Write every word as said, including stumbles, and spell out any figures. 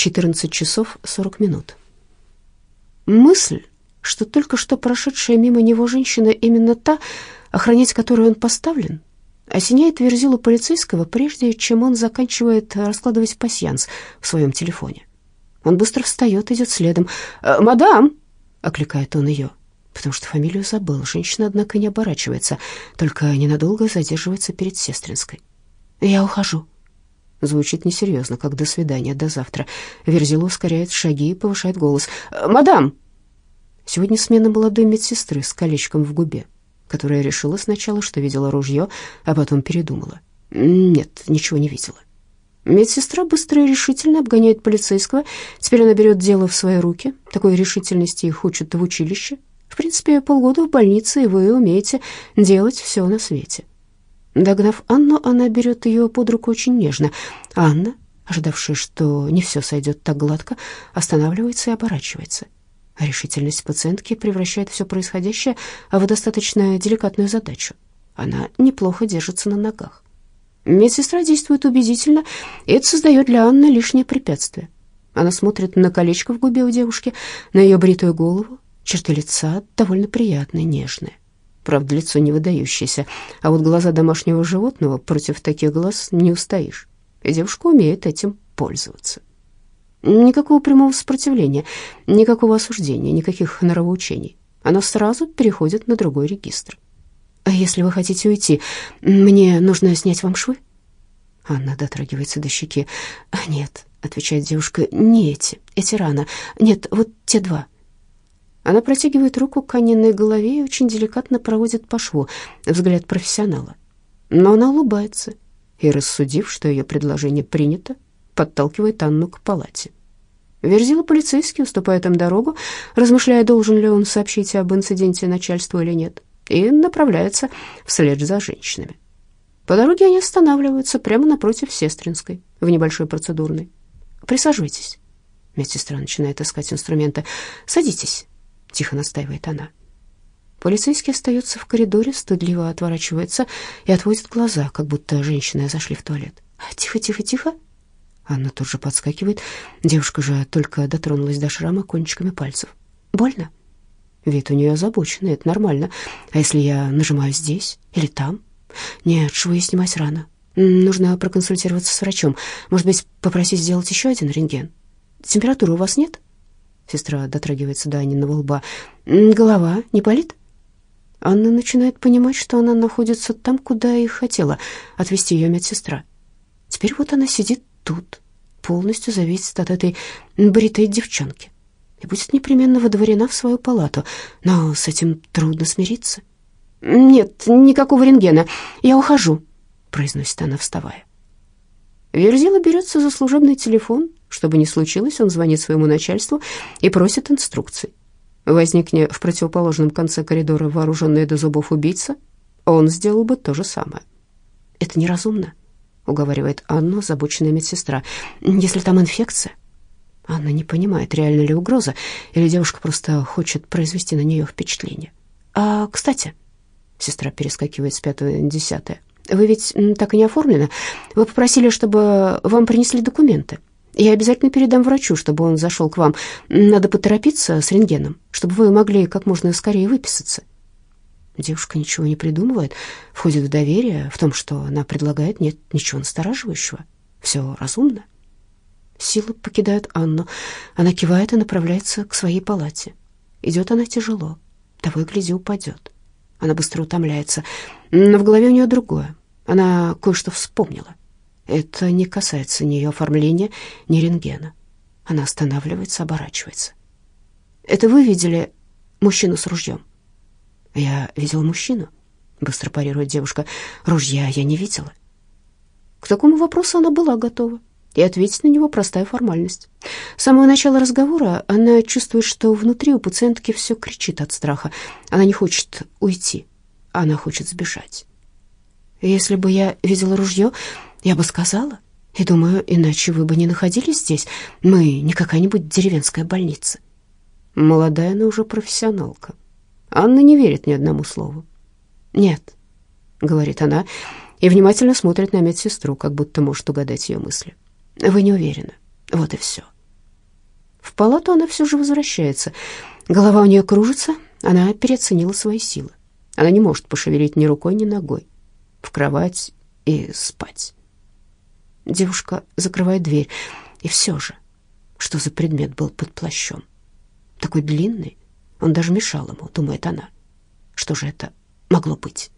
четырнадцать часов сорок минут. Мысль, что только что прошедшая мимо него женщина именно та, охранять которую он поставлен, осеняет Верзилу полицейского, прежде чем он заканчивает раскладывать пасьянс в своем телефоне. Он быстро встает, идет следом. «Мадам!» — окликает он ее, потому что фамилию забыл. Женщина, однако, не оборачивается, только ненадолго задерживается перед Сестринской. «Я ухожу». Звучит несерьезно, как «до свидания, до завтра». Верзила ускоряет шаги и повышает голос. «Мадам!» Сегодня смена молодой медсестры с колечком в губе, которая решила сначала, что видела ружье, а потом передумала. Нет, ничего не видела. Медсестра быстро и решительно обгоняет полицейского. Теперь она берет дело в свои руки. Такой решительности их учат в училище. В принципе, полгода в больнице, и вы умеете делать все на свете. Догнав Анну, она берет ее под руку очень нежно. Анна, ожидавшая, что не все сойдет так гладко, останавливается и оборачивается. Решительность пациентки превращает все происходящее в достаточно деликатную задачу. Она неплохо держится на ногах. Медсестра действует убедительно, и это создает для Анны лишнее препятствие. Она смотрит на колечко в губе у девушки, на ее бритую голову. Черты лица довольно приятные, нежные. Правда, лицо не выдающееся, а вот глаза домашнего животного, против таких глаз не устоишь. И девушка умеет этим пользоваться. Никакого прямого сопротивления, никакого осуждения, никаких нравоучений. Она сразу переходит на другой регистр. «А если вы хотите уйти, мне нужно снять вам швы?» Анна дотрагивается до щеки. «Нет», — отвечает девушка, — «не эти, эти рано. Нет, вот те два». Она протягивает руку к Анниной голове и очень деликатно проводит по шву, взгляд профессионала. Но она улыбается и, рассудив, что ее предложение принято, подталкивает Анну к палате. Верзила полицейский уступает им дорогу, размышляя, должен ли он сообщить об инциденте начальству или нет, и направляется вслед за женщинами. По дороге они останавливаются прямо напротив Сестринской, в небольшой процедурной. «Присаживайтесь». Медсестра начинает искать инструменты. «Садитесь», — тихо настаивает она. Полицейский остается в коридоре, стыдливо отворачивается и отводит глаза, как будто женщины зашли в туалет. «Тихо, тихо, тихо». Анна тут же подскакивает. Девушка же только дотронулась до шрама кончиками пальцев. «Больно?» Вид у нее озабоченный, это нормально. «А если я нажимаю здесь или там?» «Нет, швы снимать рано. Нужно проконсультироваться с врачом. Может быть, попросить сделать еще один рентген? Температуры у вас нет?» Сестра дотрагивается до Анниного лба. «Голова не болит?» Анна начинает понимать, что она находится там, куда и хотела отвезти ее медсестра. Теперь вот она сидит тут, полностью зависит от этой бритой девчонки и будет непременно водворена в свою палату, но с этим трудно смириться. «Нет, никакого рентгена, я ухожу», — произносит она, вставая. Верзила берется за служебный телефон. Что бы ни случилось, он звонит своему начальству и просит инструкций. Возникне в противоположном конце коридора вооруженный до зубов убийца, он сделал бы то же самое. «Это неразумно», — уговаривает Анну озабоченная медсестра. «Если там инфекция...» Анна не понимает, реальна ли угроза, или девушка просто хочет произвести на нее впечатление. «А, кстати...» — сестра перескакивает с пятого на десятое. «Вы ведь так и не оформлены. Вы попросили, чтобы вам принесли документы. Я обязательно передам врачу, чтобы он зашел к вам. Надо поторопиться с рентгеном, чтобы вы могли как можно скорее выписаться». Девушка ничего не придумывает, входит в доверие. В том, что она предлагает, нет ничего настораживающего. Все разумно. Силы покидают Анну. Она кивает и направляется к своей палате. Идет она тяжело. Того и гляди, упадет. Она быстро утомляется. Но в голове у нее другое. Она кое-что вспомнила. Это не касается ни ее оформления, ни рентгена. Она останавливается, оборачивается. «Это вы видели мужчину с ружьем?» «Я видела мужчину», — быстро парирует девушка. «Ружья я не видела». К такому вопросу она была готова, и ответить на него простая формальность. С самого начала разговора она чувствует, что внутри у пациентки все кричит от страха. Она не хочет уйти, она хочет сбежать. «Если бы я видела ружье, я бы сказала. И думаю, иначе вы бы не находились здесь. Мы не какая-нибудь деревенская больница». Молодая, но уже профессионалка. Анна не верит ни одному слову. «Нет», — говорит она, и внимательно смотрит на медсестру, как будто может угадать ее мысли. «Вы не уверены. Вот и все. В палату она все же возвращается. Голова у нее кружится, она переоценила свои силы. Она не может пошевелить ни рукой, ни ногой. В кровать и спать. Девушка закрывает дверь. И все же, что за предмет был под плащом? Такой длинный, он даже мешал ему, думает она. Что же это могло быть?